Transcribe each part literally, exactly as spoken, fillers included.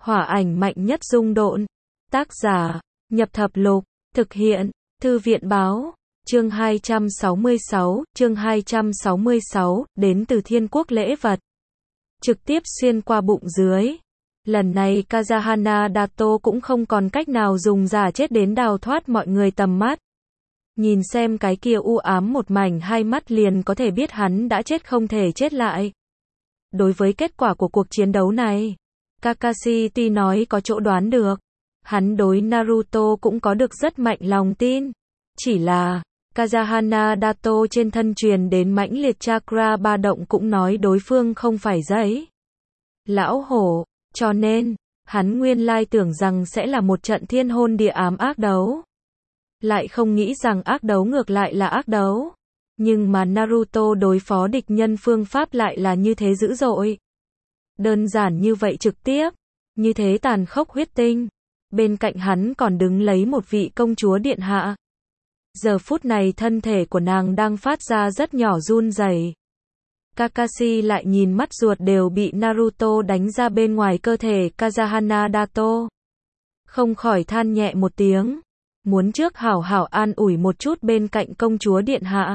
Hỏa ảnh mạnh nhất dung độn. Tác giả, Nhập Thập Lục, thực hiện, Thư viện báo, chương hai trăm sáu mươi sáu, chương hai trăm sáu mươi sáu, đến từ thiên quốc lễ vật. Trực tiếp xuyên qua bụng dưới. Lần này Kazahana Dato cũng không còn cách nào dùng giả chết đến đào thoát mọi người tầm mắt. Nhìn xem cái kia u ám một mảnh hai mắt liền có thể biết hắn đã chết không thể chết lại. Đối với kết quả của cuộc chiến đấu này, Kakashi tuy nói có chỗ đoán được, hắn đối Naruto cũng có được rất mạnh lòng tin. Chỉ là, Kazahana Dato trên thân truyền đến mãnh liệt chakra ba động cũng nói đối phương không phải giấy lão hổ, cho nên, hắn nguyên lai tưởng rằng sẽ là một trận thiên hôn địa ám ác đấu. Lại không nghĩ rằng ác đấu ngược lại là ác đấu. Nhưng mà Naruto đối phó địch nhân phương pháp lại là như thế dữ dội. Đơn giản như vậy trực tiếp, như thế tàn khốc huyết tinh. Bên cạnh hắn còn đứng lấy một vị công chúa điện hạ. Giờ phút này thân thể của nàng đang phát ra rất nhỏ run rẩy. Kakashi lại nhìn mắt ruột đều bị Naruto đánh ra bên ngoài cơ thể Kazahana Dato. Không khỏi than nhẹ một tiếng. Muốn trước hảo hảo an ủi một chút bên cạnh công chúa điện hạ.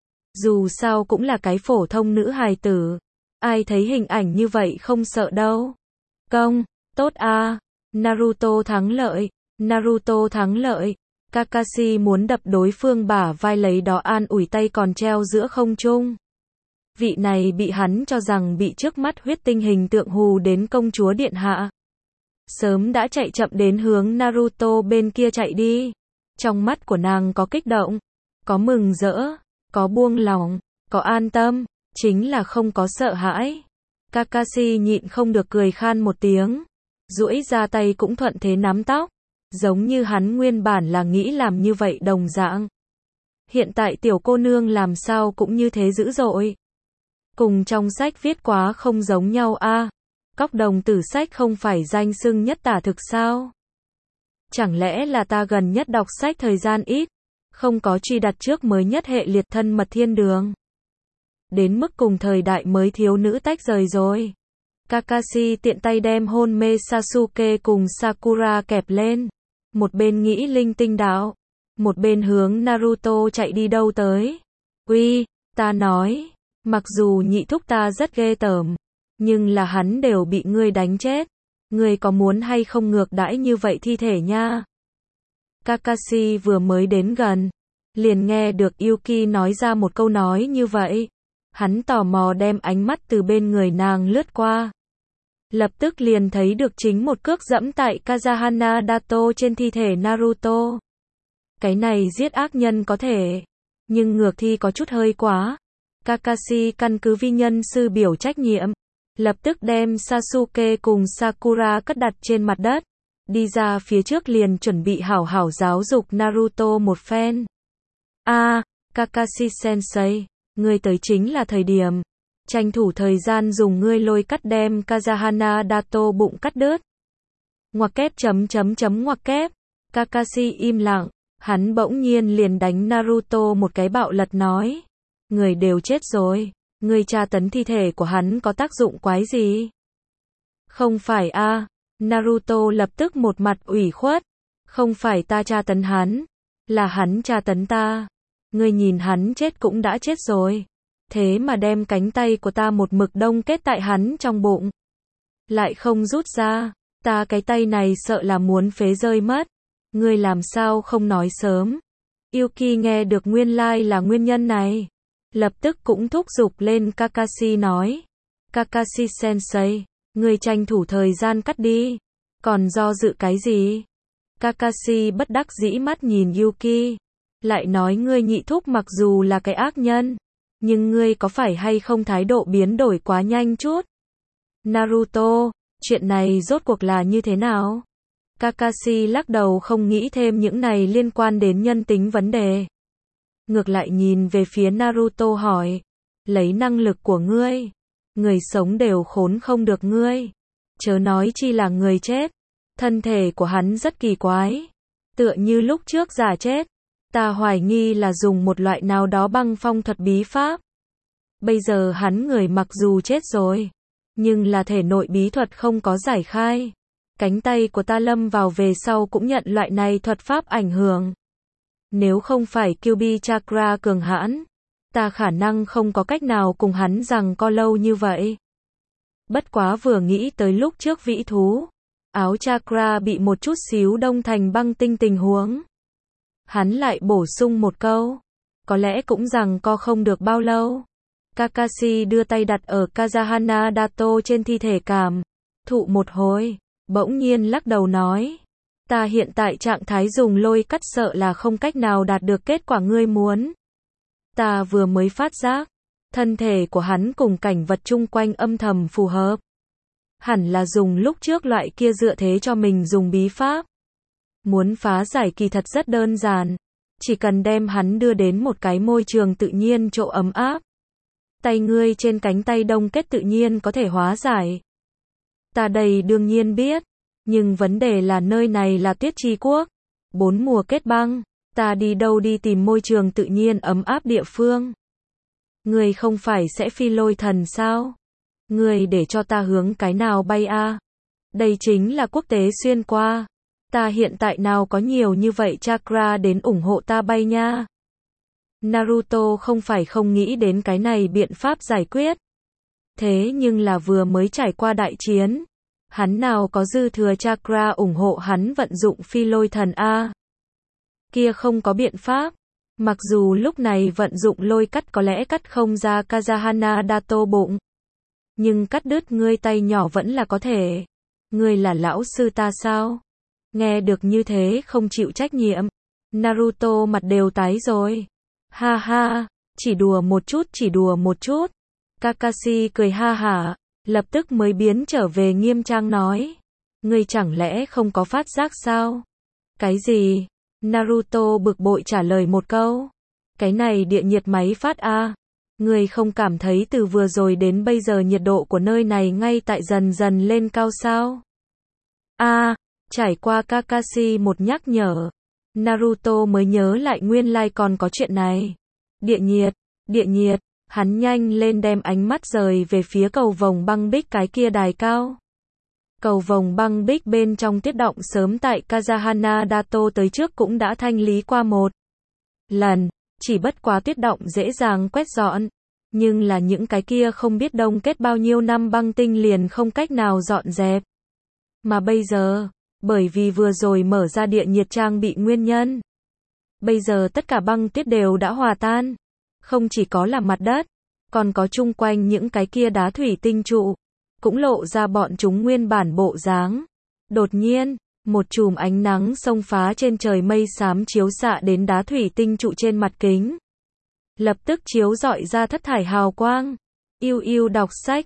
Dù sao cũng là cái phổ thông nữ hài tử. Ai thấy hình ảnh như vậy không sợ đâu. Công, tốt a, Naruto thắng lợi, Naruto thắng lợi. Kakashi muốn đập đối phương bả vai lấy đó an ủi tay còn treo giữa không trung. Vị này bị hắn cho rằng bị trước mắt huyết tinh hình tượng hù đến công chúa điện hạ. Sớm đã chạy chậm đến hướng Naruto bên kia chạy đi. Trong mắt của nàng có kích động, có mừng rỡ, có buông lòng, có an tâm, chính là không có sợ hãi. Kakashi nhịn không được cười khan một tiếng, duỗi ra tay cũng thuận thế nắm tóc, giống như hắn nguyên bản là nghĩ làm như vậy đồng dạng. Hiện tại tiểu cô nương làm sao cũng như thế dữ dội. Cùng trong sách viết quá không giống nhau a. À, Cóc đồng tử sách không phải danh xưng nhất tả thực sao? Chẳng lẽ là ta gần nhất đọc sách thời gian ít, không có truy đặt trước mới nhất hệ liệt thân mật thiên đường. Đến mức cùng thời đại mới thiếu nữ tách rời rồi. Kakashi tiện tay đem hôn mê Sasuke cùng Sakura kẹp lên. Một bên nghĩ linh tinh đạo, một bên hướng Naruto chạy đi đâu tới. Uy, ta nói, mặc dù nhị thúc ta rất ghê tởm, nhưng là hắn đều bị ngươi đánh chết. Ngươi có muốn hay không ngược đãi như vậy thi thể nha? Kakashi vừa mới đến gần, liền nghe được Yuki nói ra một câu nói như vậy. Hắn tò mò đem ánh mắt từ bên người nàng lướt qua. Lập tức liền thấy được chính một cước dẫm tại Kazahana Dato trên thi thể Naruto. Cái này giết ác nhân có thể, nhưng ngược thi có chút hơi quá. Kakashi căn cứ vi nhân sư biểu trách nhiệm, lập tức đem Sasuke cùng Sakura cất đặt trên mặt đất, đi ra phía trước liền chuẩn bị hảo hảo giáo dục Naruto một phen. A, à, Kakashi sensei, ngươi tới chính là thời điểm, tranh thủ thời gian dùng ngươi lôi cắt đem Kazahana Dato bụng cắt đứt. Ngoặc kép chấm chấm chấm ngoặc kép. Kakashi im lặng, hắn bỗng nhiên liền đánh Naruto một cái bạo lật nói, người đều chết rồi. Ngươi tra tấn thi thể của hắn có tác dụng quái gì? Không phải a, à. Naruto lập tức một mặt ủy khuất. Không phải ta tra tấn hắn, là hắn tra tấn ta. Ngươi nhìn hắn chết cũng đã chết rồi. Thế mà đem cánh tay của ta một mực đông kết tại hắn trong bụng. Lại không rút ra, ta cái tay này sợ là muốn phế rơi mất. Ngươi làm sao không nói sớm? Yuki nghe được nguyên lai là nguyên nhân này. Lập tức cũng thúc giục lên Kakashi nói. Kakashi sensei, người tranh thủ thời gian cắt đi. Còn do dự cái gì? Kakashi bất đắc dĩ mắt nhìn Yuki. Lại nói ngươi nhị thúc mặc dù là cái ác nhân, nhưng ngươi có phải hay không thái độ biến đổi quá nhanh chút? Naruto, chuyện này rốt cuộc là như thế nào? Kakashi lắc đầu không nghĩ thêm những này liên quan đến nhân tính vấn đề. Ngược lại nhìn về phía Naruto hỏi, lấy năng lực của ngươi, người sống đều khốn không được ngươi, chớ nói chi là người chết. Thân thể của hắn rất kỳ quái, tựa như lúc trước giả chết, ta hoài nghi là dùng một loại nào đó băng phong thuật bí pháp. Bây giờ hắn người mặc dù chết rồi, nhưng là thể nội bí thuật không có giải khai, Cánh tay của ta lâm vào về sau cũng nhận loại này thuật pháp ảnh hưởng. Nếu không phải Kyuubi Chakra cường hãn, ta khả năng không có cách nào cùng hắn rằng co lâu như vậy. Bất quá vừa nghĩ tới lúc trước vĩ thú, áo Chakra bị một chút xíu đông thành băng tinh tình huống. Hắn lại bổ sung một câu, có lẽ cũng rằng co không được bao lâu. Kakashi đưa tay đặt ở Kazahana Dato trên thi thể cảm thụ một hồi, bỗng nhiên lắc đầu nói, ta hiện tại trạng thái dùng lôi cắt sợ là không cách nào đạt được kết quả ngươi muốn. Ta vừa mới phát giác, thân thể của hắn cùng cảnh vật chung quanh âm thầm phù hợp. Hẳn là dùng lúc trước loại kia dựa thế cho mình dùng bí pháp. Muốn phá giải kỳ thật rất đơn giản, chỉ cần đem hắn đưa đến một cái môi trường tự nhiên chỗ ấm áp. Tay ngươi trên cánh tay đông kết tự nhiên có thể hóa giải. Ta đây đương nhiên biết, nhưng vấn đề là nơi này là Tuyết Chi Quốc, bốn mùa kết băng, ta đi đâu đi tìm môi trường tự nhiên ấm áp địa phương. Ngươi không phải sẽ phi lôi thần sao? Ngươi để cho ta hướng cái nào bay a? À? Đây chính là quốc tế xuyên qua. Ta hiện tại nào có nhiều như vậy chakra đến ủng hộ ta bay nha. Naruto không phải không nghĩ đến cái này biện pháp giải quyết. Thế nhưng là vừa mới trải qua đại chiến, hắn nào có dư thừa chakra ủng hộ hắn vận dụng phi lôi thần a. Kia không có biện pháp. Mặc dù lúc này vận dụng lôi cắt có lẽ cắt không ra Kazahana Dato bụng, nhưng cắt đứt ngươi tay nhỏ vẫn là có thể. Ngươi là lão sư ta sao? Nghe được như thế không chịu trách nhiệm. Naruto mặt đều tái rồi. Ha ha, chỉ đùa một chút, chỉ đùa một chút. Kakashi cười ha hả, lập tức mới biến trở về nghiêm trang nói. Ngươi chẳng lẽ không có phát giác sao? Cái gì? Naruto bực bội trả lời một câu. Cái này địa nhiệt máy phát a. À? Ngươi không cảm thấy từ vừa rồi đến bây giờ nhiệt độ của nơi này ngay tại dần dần lên cao sao? A, à, trải qua Kakashi một nhắc nhở, Naruto mới nhớ lại nguyên lai còn có chuyện này. Địa nhiệt, địa nhiệt, hắn nhanh lên đem ánh mắt rời về phía cầu vồng băng bích cái kia đài cao. Cầu vồng băng bích bên trong tiết động sớm tại Kazahana Dato tới trước cũng đã thanh lý qua một lần, chỉ bất quá tiết động dễ dàng quét dọn, nhưng là những cái kia không biết đông kết bao nhiêu năm băng tinh liền không cách nào dọn dẹp. Mà bây giờ, bởi vì vừa rồi mở ra địa nhiệt trang bị nguyên nhân, bây giờ tất cả băng tiết đều đã hòa tan, không chỉ có là mặt đất, còn có chung quanh những cái kia đá thủy tinh trụ, cũng lộ ra bọn chúng nguyên bản bộ dáng. Đột nhiên, một chùm ánh nắng xông phá trên trời mây xám chiếu xạ đến đá thủy tinh trụ trên mặt kính. Lập tức chiếu rọi ra thất thải hào quang. Yêu yêu đọc sách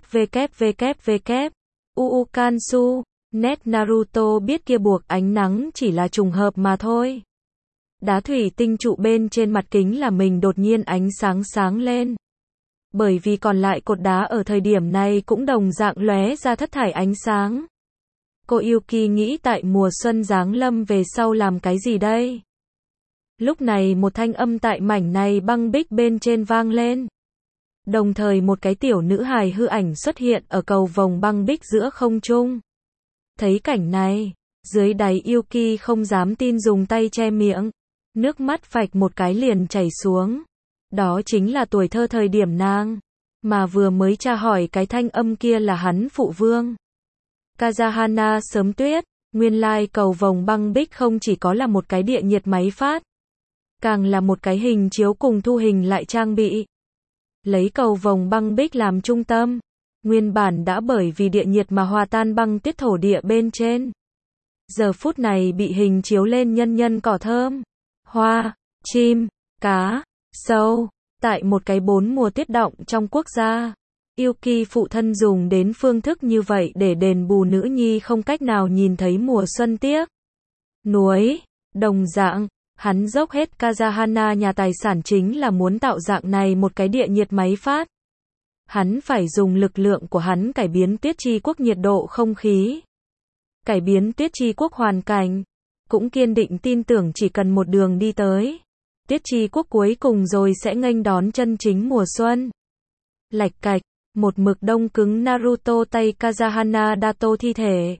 www. Uu Kansu. Net Naruto biết kia buộc ánh nắng chỉ là trùng hợp mà thôi. Đá thủy tinh trụ bên trên mặt kính là mình đột nhiên ánh sáng sáng lên. Bởi vì còn lại cột đá ở thời điểm này cũng đồng dạng lóe ra thất thải ánh sáng. Cô Yuki nghĩ tại mùa xuân giáng lâm về sau làm cái gì đây? Lúc này một thanh âm tại mảnh này băng bích bên trên vang lên. Đồng thời một cái tiểu nữ hài hư ảnh xuất hiện ở cầu vồng băng bích giữa không trung. Thấy cảnh này, dưới đáy Yuki không dám tin dùng tay che miệng. Nước mắt phạch một cái liền chảy xuống. Đó chính là tuổi thơ thời điểm nàng. Mà vừa mới tra hỏi cái thanh âm kia là hắn phụ vương. Kazahana sớm tuyết, nguyên lai cầu vồng băng bích không chỉ có là một cái địa nhiệt máy phát, càng là một cái hình chiếu cùng thu hình lại trang bị. Lấy cầu vồng băng bích làm trung tâm, nguyên bản đã bởi vì địa nhiệt mà hòa tan băng tiết thổ địa bên trên. Giờ phút này bị hình chiếu lên nhân nhân cỏ thơm, hoa, chim, cá, sâu, tại một cái bốn mùa tiết động trong quốc gia. Yuki phụ thân dùng đến phương thức như vậy để đền bù nữ nhi không cách nào nhìn thấy mùa xuân tiếc nuối. Đồng dạng, hắn dốc hết Kazahana nhà tài sản chính là muốn tạo dạng này một cái địa nhiệt máy phát. Hắn phải dùng lực lượng của hắn cải biến Tuyết Chi Quốc nhiệt độ không khí, cải biến Tuyết Chi Quốc hoàn cảnh, cũng kiên định tin tưởng chỉ cần một đường đi tới, Tuyết Chi Quốc cuối cùng rồi sẽ nghênh đón chân chính mùa xuân. Lạch cạch, một mực đông cứng Naruto tay Kazahana Dato thi thể,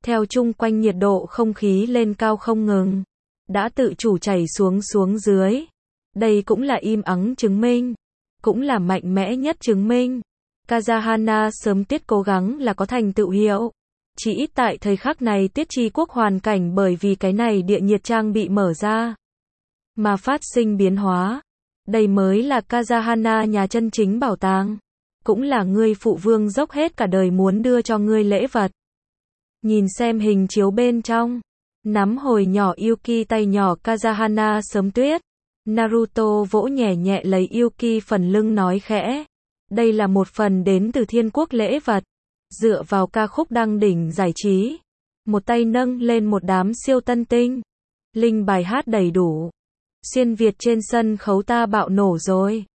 Theo chung quanh nhiệt độ không khí lên cao không ngừng, đã tự chủ chảy xuống xuống dưới. Đây cũng là im ắng chứng minh, cũng là mạnh mẽ nhất chứng minh. Kazahana sớm tiết cố gắng là có thành tựu hiệu. Chỉ ít tại thời khắc này tiết tri quốc hoàn cảnh bởi vì cái này địa nhiệt trang bị mở ra, mà phát sinh biến hóa. Đây mới là Kazahana nhà chân chính bảo tàng. Cũng là ngươi phụ vương dốc hết cả đời muốn đưa cho ngươi lễ vật. Nhìn xem hình chiếu bên trong. Nắm hồi nhỏ Yuki tay nhỏ Kazahana sớm tuyết. Naruto vỗ nhẹ nhẹ lấy Yuki phần lưng nói khẽ. Đây là một phần đến từ thiên quốc lễ vật. Dựa vào ca khúc đăng đỉnh giải trí. Một tay nâng lên một đám siêu tân tinh. Linh bài hát đầy đủ. Xuyên Việt trên sân khấu ta bạo nổ rồi.